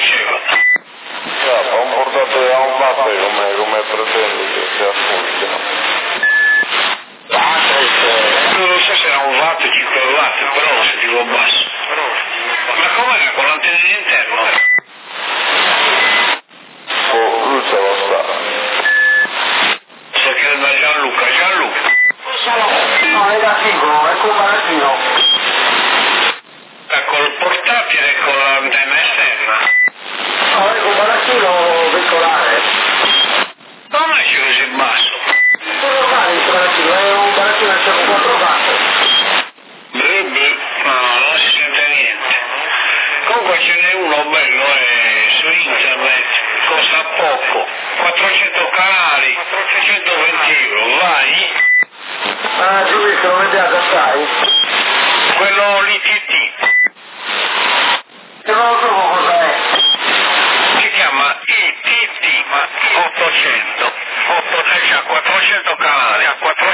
diceva. Ho portato a un vape come pretendo che sia appunto. Non so se era un watt, 5 watt, però lo sentivo basso. Ma com'era con l'antenna interno? Oh, lui ce lo sa. Sto chiedendo a Gianluca. No, è da singolo, è con barattino. Col portatile e con l'antenna esterna. No, è con barattino veicolare. Non è così basso. Non lo fare il barattino, è un barattino a 4 watt. No, non si sente niente. Comunque ce n'è uno bello su internet, costa poco, 400 canali, 120 euro, vai. Ah, giù che lo vede a sai? Quello l'ITT. E non lo trovo cosa è. Si chiama ITT 800. 400 canali.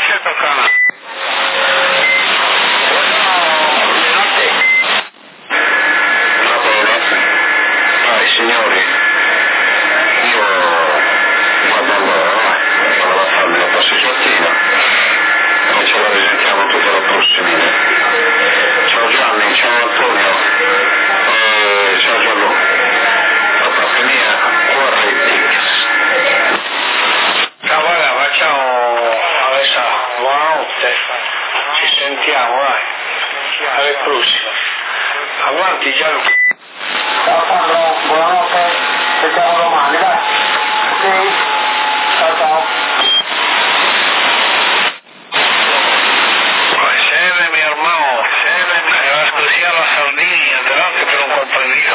Signori, io guardo allora farmi la passeggiatina e ce la risentiamo tutta la prossima. Ciao Gianni, ciao Antonio, ciao Gianlu, la parte mia, Corretix. Ciao, guarda, facciamo adesso, buonanotte, ci sentiamo, dai, alla prossima. Avanti Gianlu. Ciao Sandro, buonanotte, ci vediamo domani, dai. Sì, ciao. Serve mi hermano, me vas così alla Sardegna, delante per un comprendido.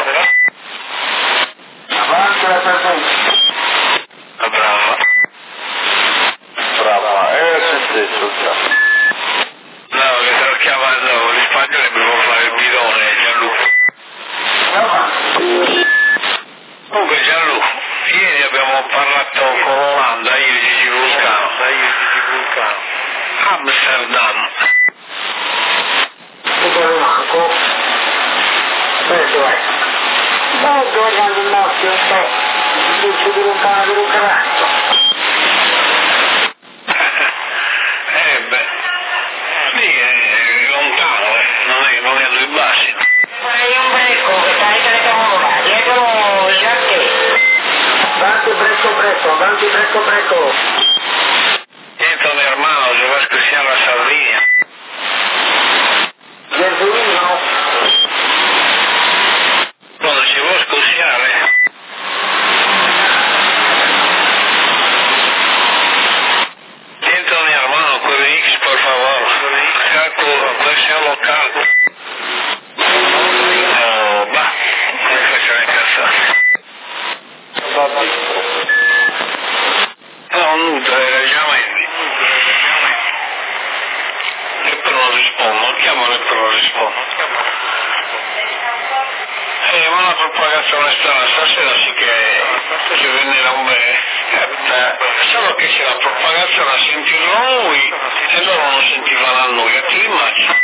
Avanti la presenza. Brava, Sei stesso già. no, che te lo chiamano, gli spagnoli mi vuole fare il bidone, Gianluca. Comunque Gianluca, ieri abbiamo parlato con Olanda, io di Gigi Vulcano, Amsterdam. Tutto manco. Questo è. Dove guardando il nostro, dice di un cane di un caratto. Beh, lì è lontano, non è a due bassi. Ma è un becco che stai telecamera, dietro il giacche. Avanti brecco. Dentro mi hermano, se vas così alla Sardegna. Gesulino. Quando ci vuoi scusiare. Dentro mi hermano, QX, por favor. Calco, versión local. Oh, va, come facciamo incazzare? No, nutre, ragionamenti. E però non rispondo, chiamalo e però non rispondo. Ma la propagazione strana stasera sì che venderà un bene. Solo che c'è la propagazione a sentirlo lui e loro non sentivano a noi, a chi immagini?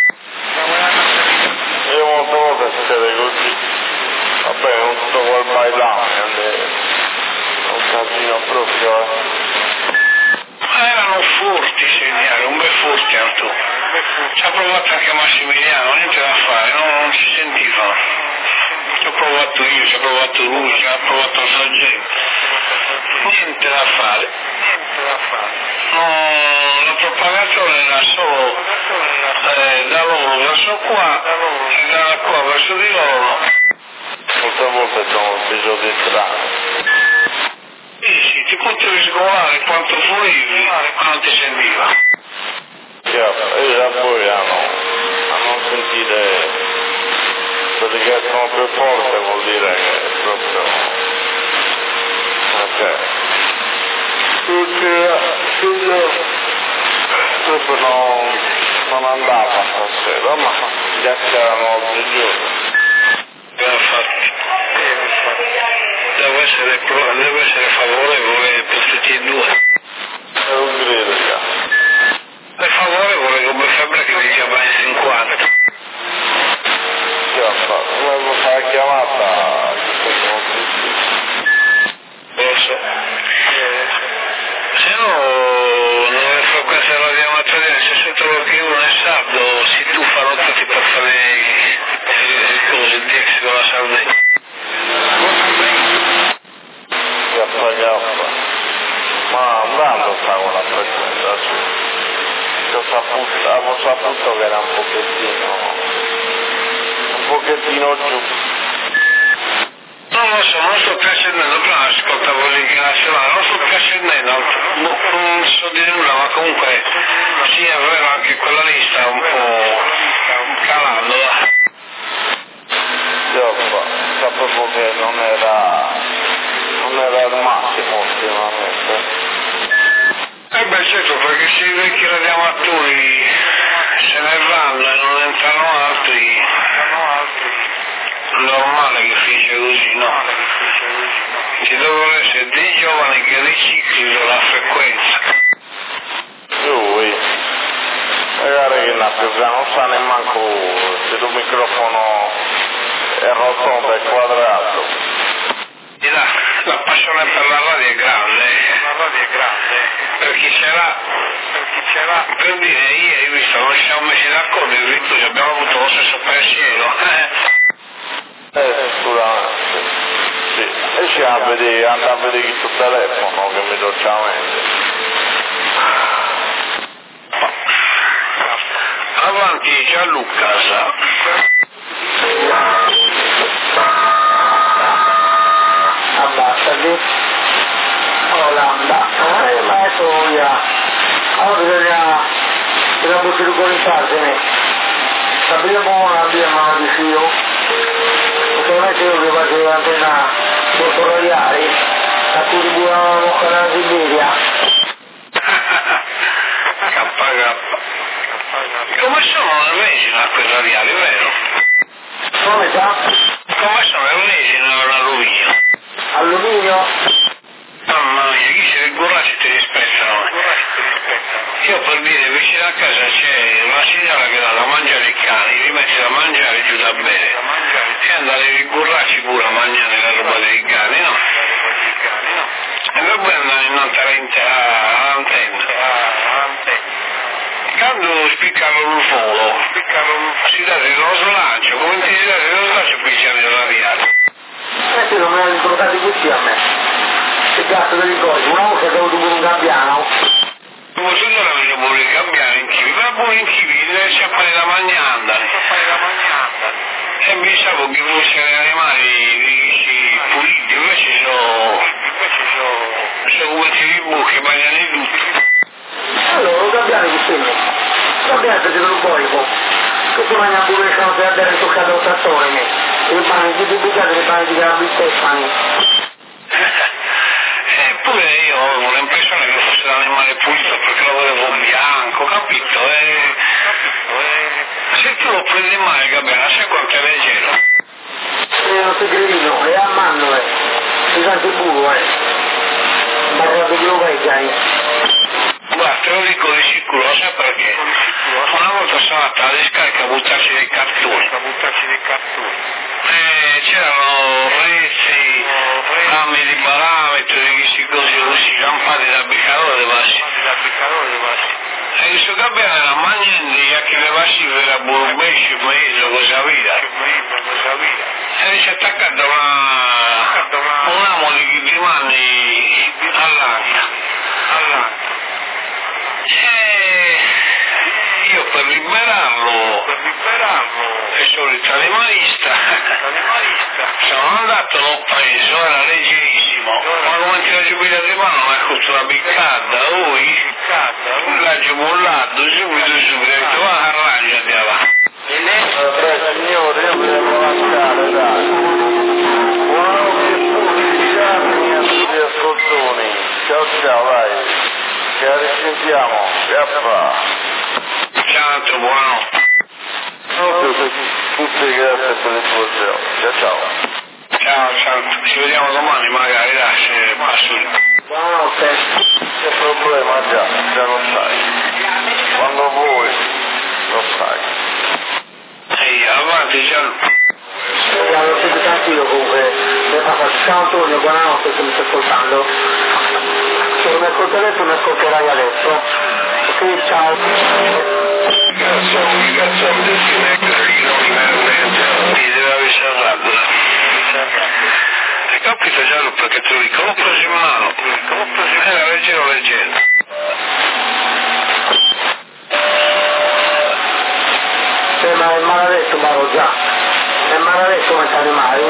Io molte volte succede così. Vabbè, non tutto quel bailame, un casino proprio. Ma erano furti segnali, un bel furti Artù. Ci ha provato anche Massimiliano, niente da fare, non si sentivano. Ci ho provato io, ci ha provato lui, ci ha provato il sargento. Niente da fare. La propagazione era solo da loro verso qua e da qua verso di loro. Molte volte sono episodi strani. Sì, ti potevi sgolare quanto volevi, ma non ti sentiva. Io già poi a non sentire quelli che sono più forti vuol dire che è proprio. Ok. Proprio non andava stasera, ma chiacchierano oggi giorno. Infatti, deve essere favorevole per tutti e due. È un grido, È favorevole come febbre che mi chiama in 50. volevo fare la chiamata, che sono pago la frequenza, sì. Avevo saputo che era un pochettino giù. Non lo so, non sto più accendendo, prima ascoltavo lì nazionale, non sto più accendendo, non so dire nulla, ma comunque sì, è vero, anche quella lì sta un po' calando. Sapevo che non era il massimo ultimamente. Beh certo, perché se i vecchi radioamatori se ne vanno e non entrano altri, normale che finisce così, no? Ci devono essere dei giovani che riciclino la frequenza. Lui, magari che la più non sa nemmanco se il microfono è rotondo e quadrato. E la passione per la radio è grande. Per chi ce l'ha, per dire, ieri visto, non ci siamo messi d'accordo, e Vittorio abbiamo avuto lo stesso pensiero. Sicuramente. Sì. E ci andava a vedere il tuo telefono che mi dolcemente. Avanti Gianluca, sa. Abbassati. Olanda. Ma è soia. Allora bisogna buttare con i sartene. Abbiamo di filo. Non è che io facevo l'antenna motorroiale, a cui ribuavamo con la Siberia. Come sono le origini a quel radiale, vero? Come già? Come sono le origini all'alluminio? Alluminio? Mamma mia, chi si rigurra si ti rispettano. Io per dire, vicino a casa c'è una signora che dà da mangiare i cani, li mette da mangiare giù da bere. E andare a rigurarci pure a mangiare la roba dei cani, no? E dopo andare in all'antenna. Quando spiccano il volo, si dà lo slancio, come ti si dà lo slancio picchiano il radiale. Sì, non me l'hanno ricordati tutti a me. Che cazzo te ricordi? Una volta che ho avuto pure un gabbiano. Come tu non avevi pure il gabbiano in chivi, ma pure in chivi, deve scappare da mangianda. E pensavo che fossero animali puliti, invece sono come TV che mangiano di tutto. Allora, un gabbiano che segno. Gabbiano se non puoi, che tu mangi pure le cose da bere toccato al tazzone, e pani di bucate le pani di Grandi Stefani. Eppure io avevo l'impressione che fosse un animale pulito perché lo vedevo bianco, capito? Se tu lo prendi male il gabbiano, sai quanto è leggero? Non si gredino, è a mano, si sente puro, ma guarda che lo vecchiano. Guarda, te lo dico di sicuro, sai perché? Una volta sono andata alla discarica a buttarci dei cartoni. C'erano rezzi, rami di parametri, questi cose così, lampade da biccarone bassi. E questo gabbiano era mangiando a chi le bassi per la burbesce, mezzo, cosa via. E si è attaccato a un amo di rimane all'anca. Io per liberarlo, il solito animalista, sono andato, l'ho preso, era leggerissimo, ma come ti ho giubito di mano mi ha fatto una piccata, l'ho mollato, subito, ho detto va arrangiati avanti. Signore, io volevo lasciare, dai. Gli ascoltoni, ciao, vai, che risentiamo, che fa? Ciao, buonanotte. Tutti grazie per l'informazione, ciao. Ciao, ci vediamo domani magari, dai, se passo. Buonanotte. Che problema già lo sai. Quando vuoi, lo sai. Ehi, avanti, Gianluca. Lo sento tranquillo comunque, mi fa ciao Antonio, buonanotte se mi sta ascoltando. Se non mi ascolta adesso mi ascolterai adesso. Ok, ciao. Mi deve aver serrato. E capito Gianluca perché te lo dico, l'ho preso in mano. Era leggero. detto Maro già, e mi hanno detto come animali.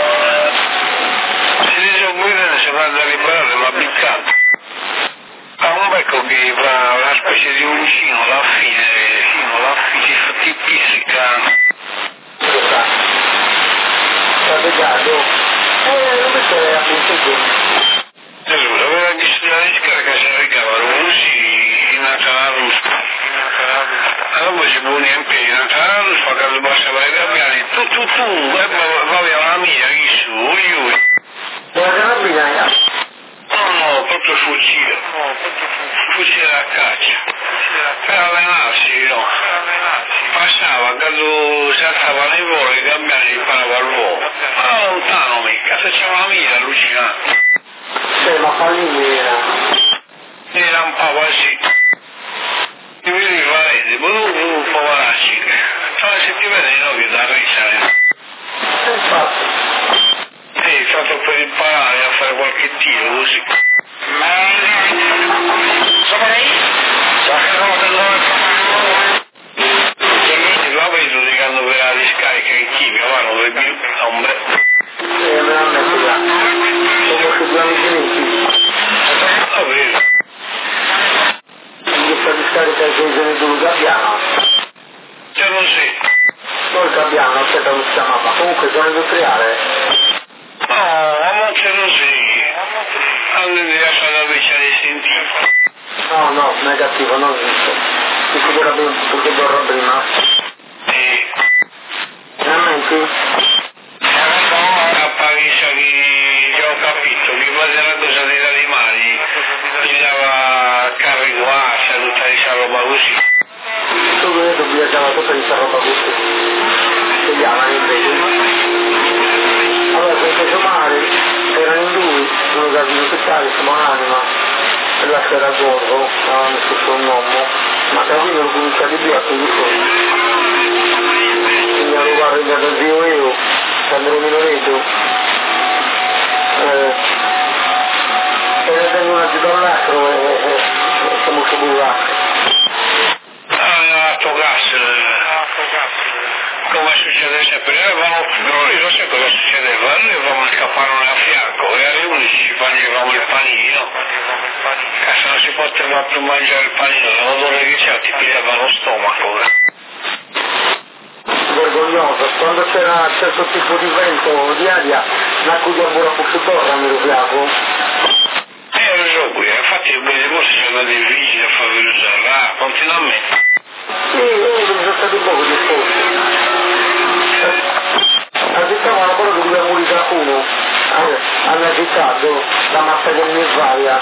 Si dice un guida si va a liberare la biccata. Ha un becco che fa una specie di uncino, alla fine ti pizzica. Sta peccato. Lo metterei a punto. Gesù, aveva visto la discarica si ricavano così in una ruspa. Allora si pone in piedi in una ruspa, quando basta per i gabbiani, tu, e va via la mia, chi su, ui. La carabina? No, proprio fucile a caccia. Per allenarsi, no. Passava, quando si alzava nei voli, i gabbiani gli parava all'uomo. Ma lontano mica, se c'era una mira allucinante. Ma Pallini Mi lampava così. Ti vedi valenti, ma tu poveracci. Se ti vedi no che da risa. infatti. Sì, tanto per imparare a fare qualche tiro così. La vedo di quando per la discarica in chimica, ma non vedo più, ombre. Me l'hanno messo là. Sono più grandi. La vedo. In questa discarica che viene giù Gabbiano. Io non so. Noi Gabbiano, aspetta come si chiamava. Comunque sono industriale. No, ma non c'è così. Allora devi lasciare la vecchia di sentire. No, negativo, non visto. Ti figura perché vorrò prima. Sì. Veramente? Caparisce che ho capito, che fate una cosa degli animali, bisognava carreguarsi, tutta questa roba così. Tu vedo viaggiava tutta questa roba così. Si chiama invece. Allora, se fece male, erano in due, sono stati infettati, siamo un'anima. E la sera gordo, avevano messo un uomo, ma capito lo cominciate via con i suoi. Quindi avevo arrendato zio io, quando ero minoretto, e ne tengo una giù dall'altro e siamo subulati. A gas, come succede sempre, noi non so cosa succedeva, noi avevamo il capanone a fianco e alle 11 ci mangiavamo il panino, se non si poteva più mangiare il panino, l'odore che c'era ti pigliava lo stomaco. Vergognoso, quando c'era certo tipo di vento di aria, n'accudiamo pure a Puccitorra, mi rubiavo. Lo so qui, infatti i forse sono andati vicini a far usare, continuamente. Sì, sono stati poco disposti. La città ma ancora che doveva morire qualcuno, hanno agitato la mappa del Nirvaria.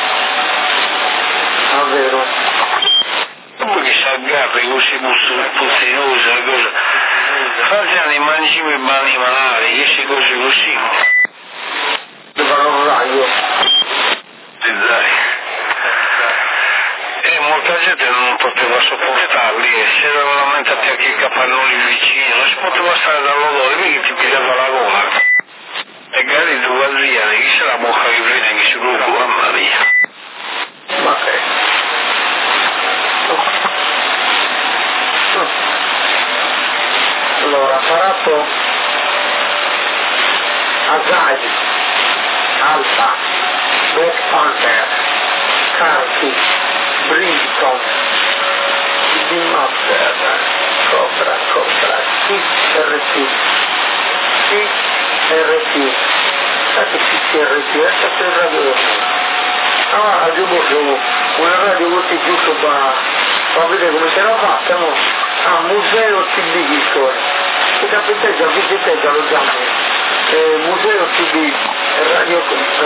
Davvero. Poi che si aggarra così puzzinosa, cosa. Facciano i mangimi animali, queste cose così. Ti fanno un raio. E dai. E molta gente non poteva sopportarli e si erano lamentati anche i capannoni vicini, non si poteva stare dall'odore, mica ti pigliava la gola. E magari tu Adriani, chi se la mocca che vede che si gruppo, mamma mia. Ma che? Allora, apparato Azai, Alfa, Black Panther, Carti, Brimstone, Master, Cobra, CRT, sai che CRT, è stato il radio. Ah, aggiungo una radio così giusto per vedere come ce l'ha fatta, no? Ah, Museo TB Discord, che capiteggia, visiteggia lo chiamo. Museo TB, radio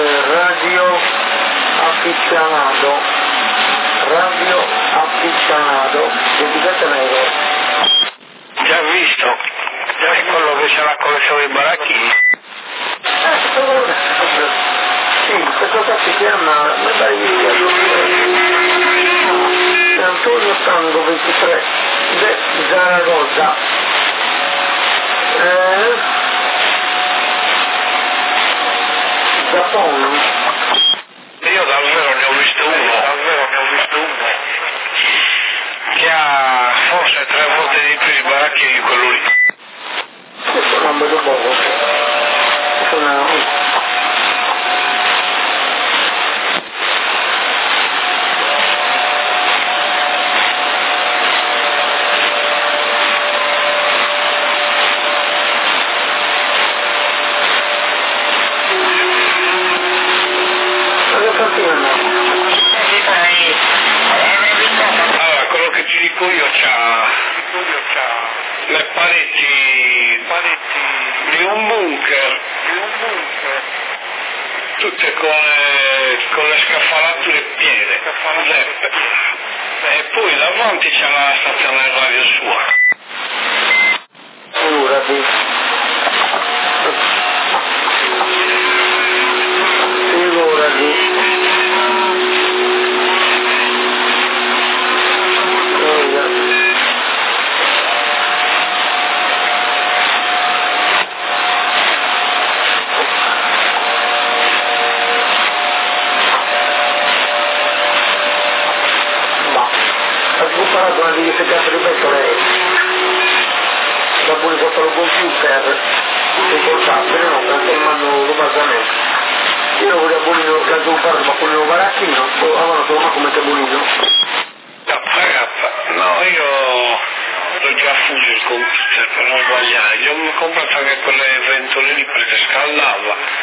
afficionato, 27 euro. Già visto? È quello che c'è la collezione dei baracchini? Sì, questo qua si chiama, mi pare Antonio Tango 23, de Zaragoza. Giappone. Io davvero ne ho visto uno. Che ha forse 3 volte di più di baracchini di quello lì. le pareti di un bunker, tutte con le scaffalature piene, zeppe. E poi davanti c'è la stazione radio sua. Figurati. Che cazzo ripeto lei dopo sotto il computer il portatile no, trasformando l'obasamento io voglio abolire il caso ma con il barattino allora sono come te abolito no io l'ho già fuso il computer per non sbagliare io mi ho comprato anche quelle ventole lì perché scaldava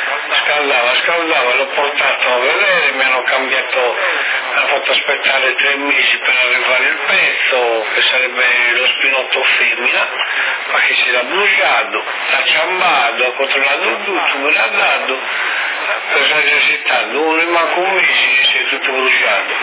l'ho portato a vedere mi hanno fatto aspettare 3 mesi per arrivare il pezzo che sarebbe lo spinotto femmina ma che si era bruciato l'ha ciambato, ha controllato tutto me l'ha dato per necessità non è manco un mese si è tutto bruciato.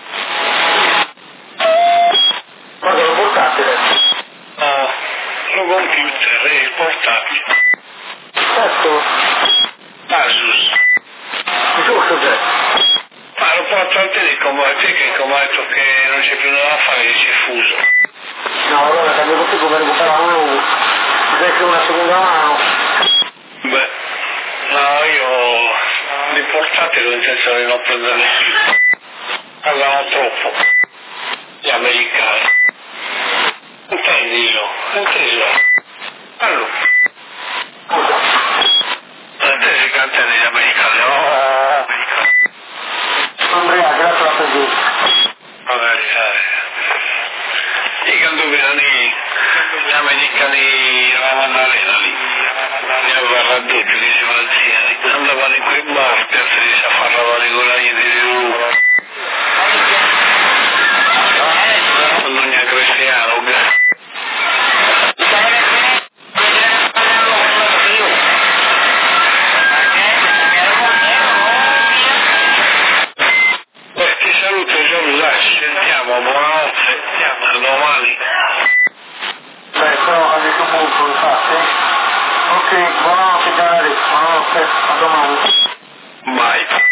Ma lo portatile? No, lo computer è il portatile. Certo. Asus. Giusto c'è. Ma lo porto a te che come ha detto che non c'è più nulla da fare che si è fuso. No, allora cambio così come recuperare un nuovo. Invece una seconda mano. Beh, no, io li portate ho intenzione di non prenderli più. Parlano troppo. Gli americani. Intendilo. Allora. Intesi che antendi gli americani, no? Andrea, grazie a te. Magari sai. I candoviani, gli americani eravamo all'arena lì. Ne aveva tutti che si anziani. Andavano in quei bar per si affarravano con la gente di Roma. Non è cristiano, ti saluto Giorgio, ci sentiamo, buonanotte, a domani. Però a questo punto, infatti. Ok, buonanotte, buonanotte, a domani. Bye.